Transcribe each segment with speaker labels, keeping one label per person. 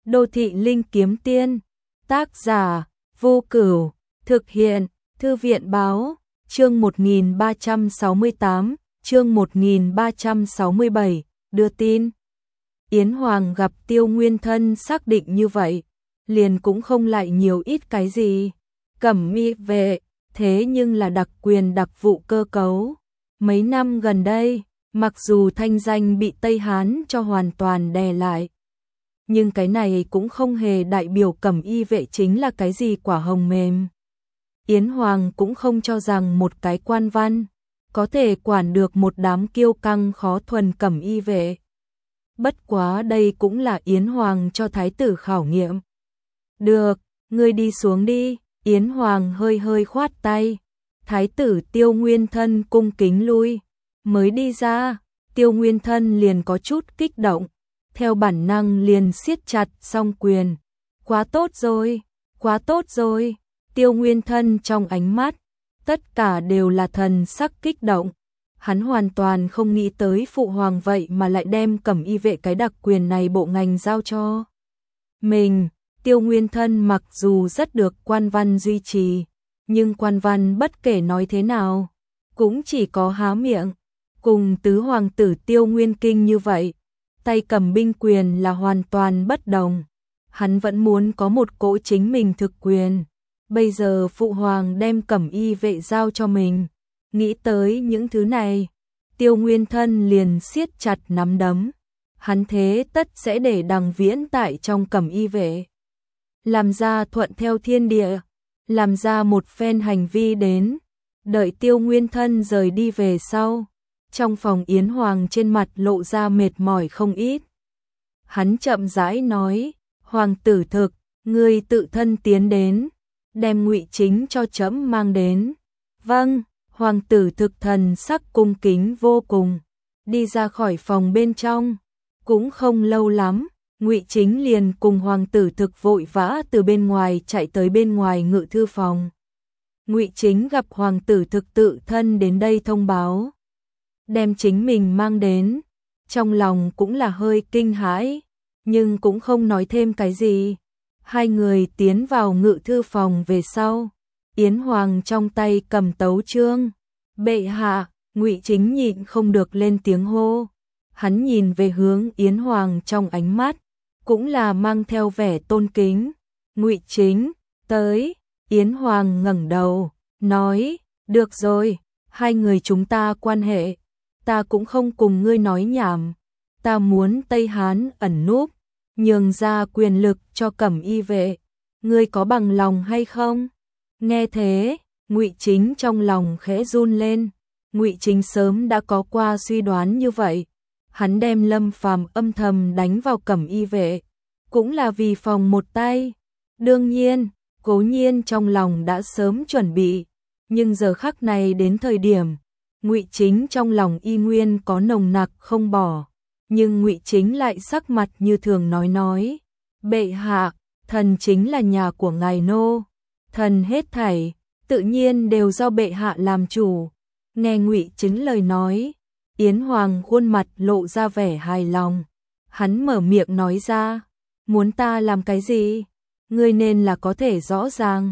Speaker 1: Đô thị linh kiếm tiên, tác giả, Vô Cửu, thực hiện, Thư viện báo, chương 1368, chương 1367, đưa tin. Yến Hoàng gặp Tiêu Nguyên Thân xác định như vậy, liền cũng không lại nhiều ít cái gì. Cẩm y vệ, thế nhưng là đặc quyền đặc vụ cơ cấu. Mấy năm gần đây, mặc dù thanh danh bị Tây Hán cho hoàn toàn đè lại, nhưng cái này cũng không hề đại biểu cẩm y vệ chính là cái gì quả hồng mềm. Yến Hoàng cũng không cho rằng một cái quan văn có thể quản được một đám kiêu căng khó thuần cẩm y vệ. Bất quá đây cũng là Yến Hoàng cho thái tử khảo nghiệm. Được, ngươi đi xuống đi. Yến Hoàng hơi hơi khoát tay. Thái tử Tiêu Nguyên Thân cung kính lui. Mới đi ra, Tiêu Nguyên Thân liền có chút kích động. Theo bản năng liền siết chặt song quyền. Quá tốt rồi, quá tốt rồi. Tiêu Nguyên Thân trong ánh mắt, tất cả đều là thần sắc kích động. Hắn hoàn toàn không nghĩ tới phụ hoàng vậy mà lại đem cẩm y vệ cái đặc quyền này bộ ngành giao cho mình. Tiêu Nguyên Thân mặc dù rất được quan văn duy trì, nhưng quan văn bất kể nói thế nào, cũng chỉ có há miệng. Cùng tứ hoàng tử Tiêu Nguyên Kinh như vậy, tay cầm binh quyền là hoàn toàn bất đồng. Hắn vẫn muốn có một cỗ chính mình thực quyền. Bây giờ phụ hoàng đem cẩm y vệ giao cho mình. Nghĩ tới những thứ này, Tiêu Nguyên Thân liền siết chặt nắm đấm. Hắn thế tất sẽ để Đằng Viễn tại trong cẩm y vệ, làm ra thuận theo thiên địa, làm ra một phen hành vi đến. Đợi Tiêu Nguyên Thân rời đi về sau, trong phòng Yến Hoàng trên mặt lộ ra mệt mỏi không ít. Hắn chậm rãi nói, hoàng tử thực, ngươi tự thân tiến đến, đem Ngụy Chính cho trẫm mang đến. Vâng. Hoàng tử thực thần sắc cung kính vô cùng, đi ra khỏi phòng bên trong. Cũng không lâu lắm, Ngụy Chính liền cùng hoàng tử thực vội vã từ bên ngoài chạy tới bên ngoài ngự thư phòng. Ngụy Chính gặp hoàng tử thực tự thân đến đây thông báo, đem chính mình mang đến, trong lòng cũng là hơi kinh hãi, nhưng cũng không nói thêm cái gì. Hai người tiến vào ngự thư phòng về sau, Yến Hoàng trong tay cầm tấu chương. Bệ hạ, Ngụy Chính nhịn không được lên tiếng hô. Hắn nhìn về hướng Yến Hoàng trong ánh mắt, cũng là mang theo vẻ tôn kính. Ngụy Chính, tới. Yến Hoàng ngẩng đầu, nói, được rồi, hai người chúng ta quan hệ, ta cũng không cùng ngươi nói nhảm. Ta muốn Tây Hán ẩn núp, nhường ra quyền lực cho cẩm y vệ. Ngươi có bằng lòng hay không? Nghe thế, Ngụy Chính trong lòng khẽ run lên. Ngụy Chính sớm đã có qua suy đoán như vậy. Hắn đem Lâm Phàm âm thầm đánh vào cẩm y vệ, cũng là vì phòng một tay. Đương nhiên, Cố Nhiên trong lòng đã sớm chuẩn bị, nhưng giờ khắc này đến thời điểm, Ngụy Chính trong lòng y nguyên có nồng nặc không bỏ. Nhưng Ngụy Chính lại sắc mặt như thường nói, bệ hạ, thần chính là nhà của ngài nô, thần hết thảy tự nhiên đều do bệ hạ làm chủ. Nghe Ngụy Chính lời nói, Yến Hoàng khuôn mặt lộ ra vẻ hài lòng. Hắn mở miệng nói ra, muốn ta làm cái gì? Ngươi nên là có thể rõ ràng.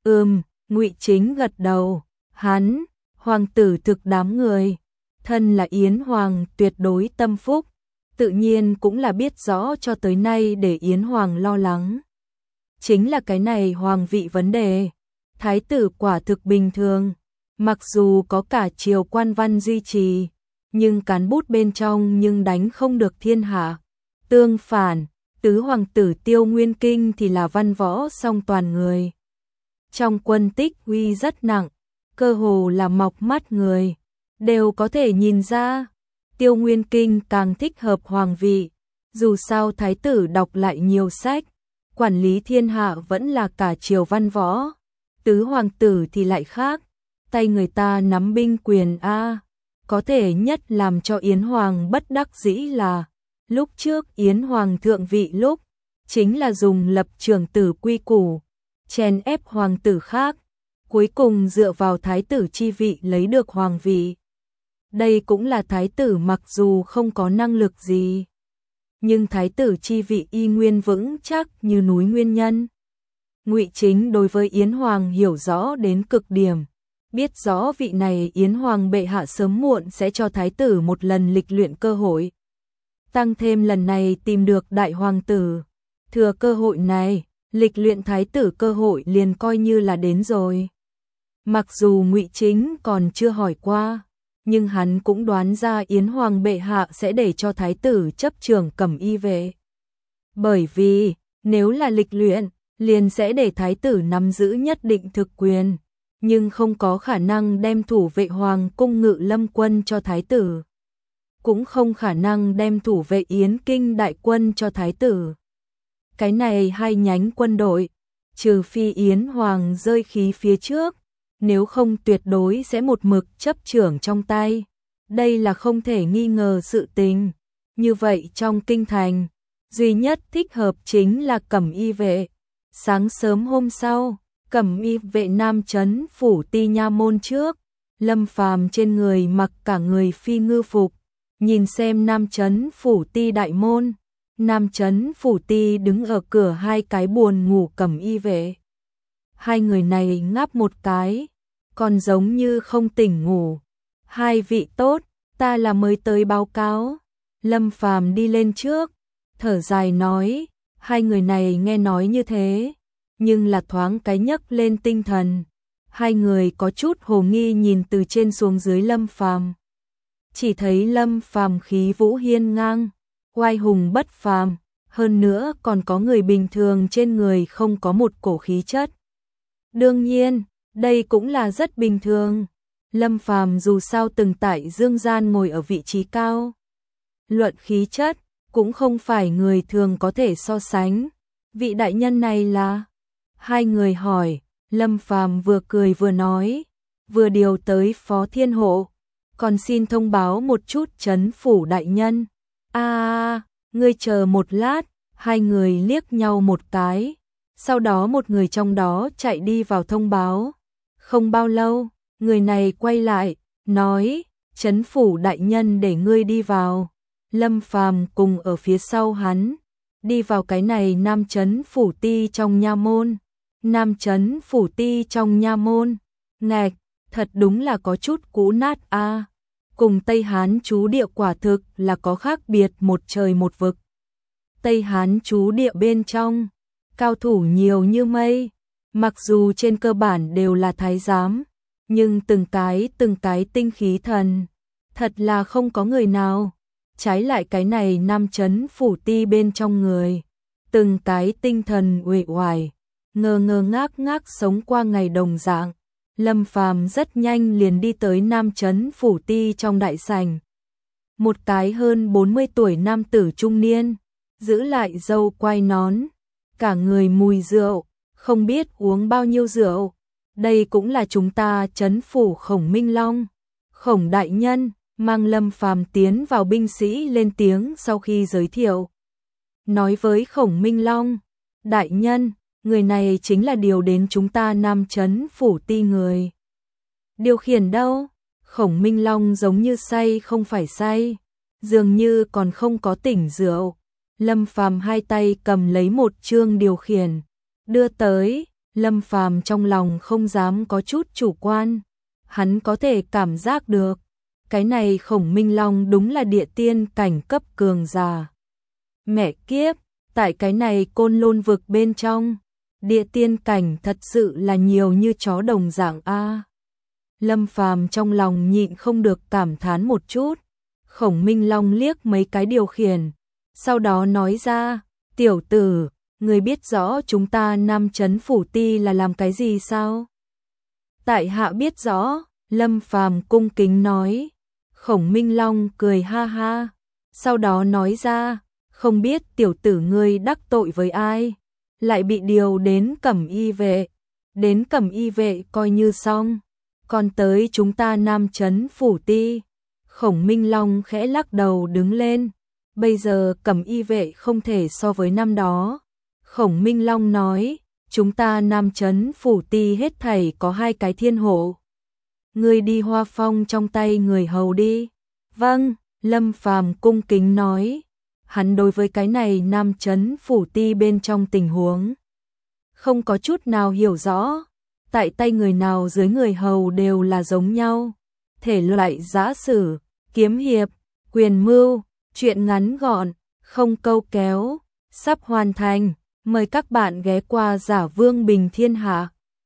Speaker 1: Ngụy Chính gật đầu. Hắn, hoàng tử thực đám người, thân là Yến Hoàng tuyệt đối tâm phúc, tự nhiên cũng là biết rõ cho tới nay để Yến Hoàng lo lắng. Chính là cái này hoàng vị vấn đề. Thái tử quả thực bình thường, mặc dù có cả triều quan văn duy trì, nhưng cán bút bên trong nhưng đánh không được thiên hạ. Tương phản, tứ hoàng tử Tiêu Nguyên Kinh thì là văn võ song toàn người. Trong quân tích uy rất nặng, cơ hồ là mọc mắt người, đều có thể nhìn ra. Tiêu Nguyên Kinh càng thích hợp hoàng vị, dù sao thái tử đọc lại nhiều sách, quản lý thiên hạ vẫn là cả triều văn võ. Tứ hoàng tử thì lại khác, tay người ta nắm binh quyền a. Có thể nhất làm cho Yến Hoàng bất đắc dĩ là, lúc trước Yến Hoàng thượng vị lúc, chính là dùng lập trưởng tử quy củ, chèn ép hoàng tử khác, cuối cùng dựa vào thái tử chi vị lấy được hoàng vị. Đây cũng là thái tử mặc dù không có năng lực gì, nhưng thái tử chi vị y nguyên vững chắc như núi nguyên nhân. Ngụy Chính đối với Yến Hoàng hiểu rõ đến cực điểm, biết rõ vị này Yến Hoàng bệ hạ sớm muộn sẽ cho thái tử một lần lịch luyện cơ hội. Tăng thêm lần này tìm được đại hoàng tử, thừa cơ hội này, lịch luyện thái tử cơ hội liền coi như là đến rồi. Mặc dù Ngụy Chính còn chưa hỏi qua, nhưng hắn cũng đoán ra Yến Hoàng bệ hạ sẽ để cho thái tử chấp trưởng Cẩm Y vệ. Bởi vì, nếu là lịch luyện, liền sẽ để thái tử nắm giữ nhất định thực quyền, nhưng không có khả năng đem thủ vệ hoàng cung Ngự Lâm quân cho thái tử. Cũng không khả năng đem thủ vệ Yến Kinh đại quân cho thái tử. Cái này hai nhánh quân đội, trừ phi Yến Hoàng rơi khí phía trước, nếu không tuyệt đối sẽ một mực chấp trưởng trong tay. Đây là không thể nghi ngờ sự tình. Như vậy trong kinh thành, duy nhất thích hợp chính là Cẩm Y vệ. Sáng sớm hôm sau, Cẩm Y vệ Nam Trấn phủ ti nha môn trước, Lâm Phàm trên người mặc cả người phi ngư phục, nhìn xem Nam Trấn phủ ti đại môn. Nam Trấn phủ ti đứng ở cửa hai cái buồn ngủ Cẩm Y vệ. Hai người này ngáp một cái, còn giống như không tỉnh ngủ. Hai vị tốt, ta là mới tới báo cáo. Lâm Phàm đi lên trước, thở dài nói, hai người này nghe nói như thế, nhưng là thoáng cái nhấc lên tinh thần. Hai người có chút hồ nghi nhìn từ trên xuống dưới Lâm Phàm. Chỉ thấy Lâm Phàm khí vũ hiên ngang, oai hùng bất phàm, hơn nữa còn có người bình thường trên người không có một cổ khí chất. Đương nhiên, đây cũng là rất bình thường. Lâm Phàm dù sao từng tại dương gian ngồi ở vị trí cao. Luận khí chất, cũng không phải người thường có thể so sánh. Vị đại nhân này là? Hai người hỏi, Lâm Phàm vừa cười vừa nói, vừa điều tới Phó Thiên Hộ, còn xin thông báo một chút trấn phủ đại nhân. Ngươi chờ một lát. Hai người liếc nhau một cái, sau đó một người trong đó chạy đi vào thông báo. Không bao lâu, người này quay lại, nói, trấn phủ đại nhân để ngươi đi vào. Lâm Phàm cùng ở phía sau hắn, đi vào cái này Nam Trấn phủ ti trong nha môn. Nam Trấn phủ ti trong nha môn, ngạch, thật đúng là có chút cũ nát a. Cùng Tây Hán chú địa quả thực là có khác biệt một trời một vực. Tây Hán chú địa bên trong, cao thủ nhiều như mây, mặc dù trên cơ bản đều là thái giám, nhưng từng cái tinh khí thần, thật là không có người nào. Trái lại cái này Nam Trấn phủ ti bên trong người, từng cái tinh thần uể oải, ngơ ngơ ngác ngác sống qua ngày đồng dạng. Lâm Phàm rất nhanh liền đi tới Nam Trấn phủ ti trong đại sảnh. Một cái hơn 40 tuổi nam tử trung niên, giữ lại râu quai nón, cả người mùi rượu, không biết uống bao nhiêu rượu. Đây cũng là chúng ta trấn phủ Khổng Minh Long. Khổng đại nhân, mang Lâm Phàm tiến vào binh sĩ lên tiếng sau khi giới thiệu. Nói với Khổng Minh Long, đại nhân, người này chính là điều đến chúng ta Nam Trấn phủ ti người. Điều khiển đâu? Khổng Minh Long giống như say không phải say, dường như còn không có tỉnh rượu. Lâm Phàm hai tay cầm lấy một chương điều khiển, đưa tới. Lâm Phàm trong lòng không dám có chút chủ quan, hắn có thể cảm giác được, cái này Khổng Minh Long đúng là địa tiên cảnh cấp cường giả. Mẹ kiếp, tại cái này Côn Lôn vực bên trong, địa tiên cảnh thật sự là nhiều như chó đồng dạng a. Lâm Phàm trong lòng nhịn không được cảm thán một chút. Khổng Minh Long liếc mấy cái điều khiển, sau đó nói ra, tiểu tử, người biết rõ chúng ta Nam Trấn phủ ti là làm cái gì sao? Tại hạ biết rõ, Lâm Phàm cung kính nói. Khổng Minh Long cười ha ha, sau đó nói ra, không biết tiểu tử ngươi đắc tội với ai, lại bị điều đến Cẩm Y vệ. Đến Cẩm Y vệ coi như xong, còn tới chúng ta Nam Trấn phủ ti. Khổng Minh Long khẽ lắc đầu đứng lên, bây giờ Cẩm Y vệ không thể so với năm đó. Khổng Minh Long nói, chúng ta Nam Trấn phủ ti hết thảy có 2 cái thiên hộ. Ngươi đi Hoa Phong trong tay người hầu đi. Vâng, Lâm Phàm cung kính nói. hắn đối với cái này Nam Chấn Phủ Ti bên trong tình huống không có chút nào hiểu rõ, tại tay người nào dưới người hầu đều là giống nhau, thể loại giã sử, kiếm hiệp, quyền mưu, truyện ngắn gọn, không câu kéo, sắp hoàn thành, mời các bạn ghé qua Giả Vương Bình Thiên Hạ.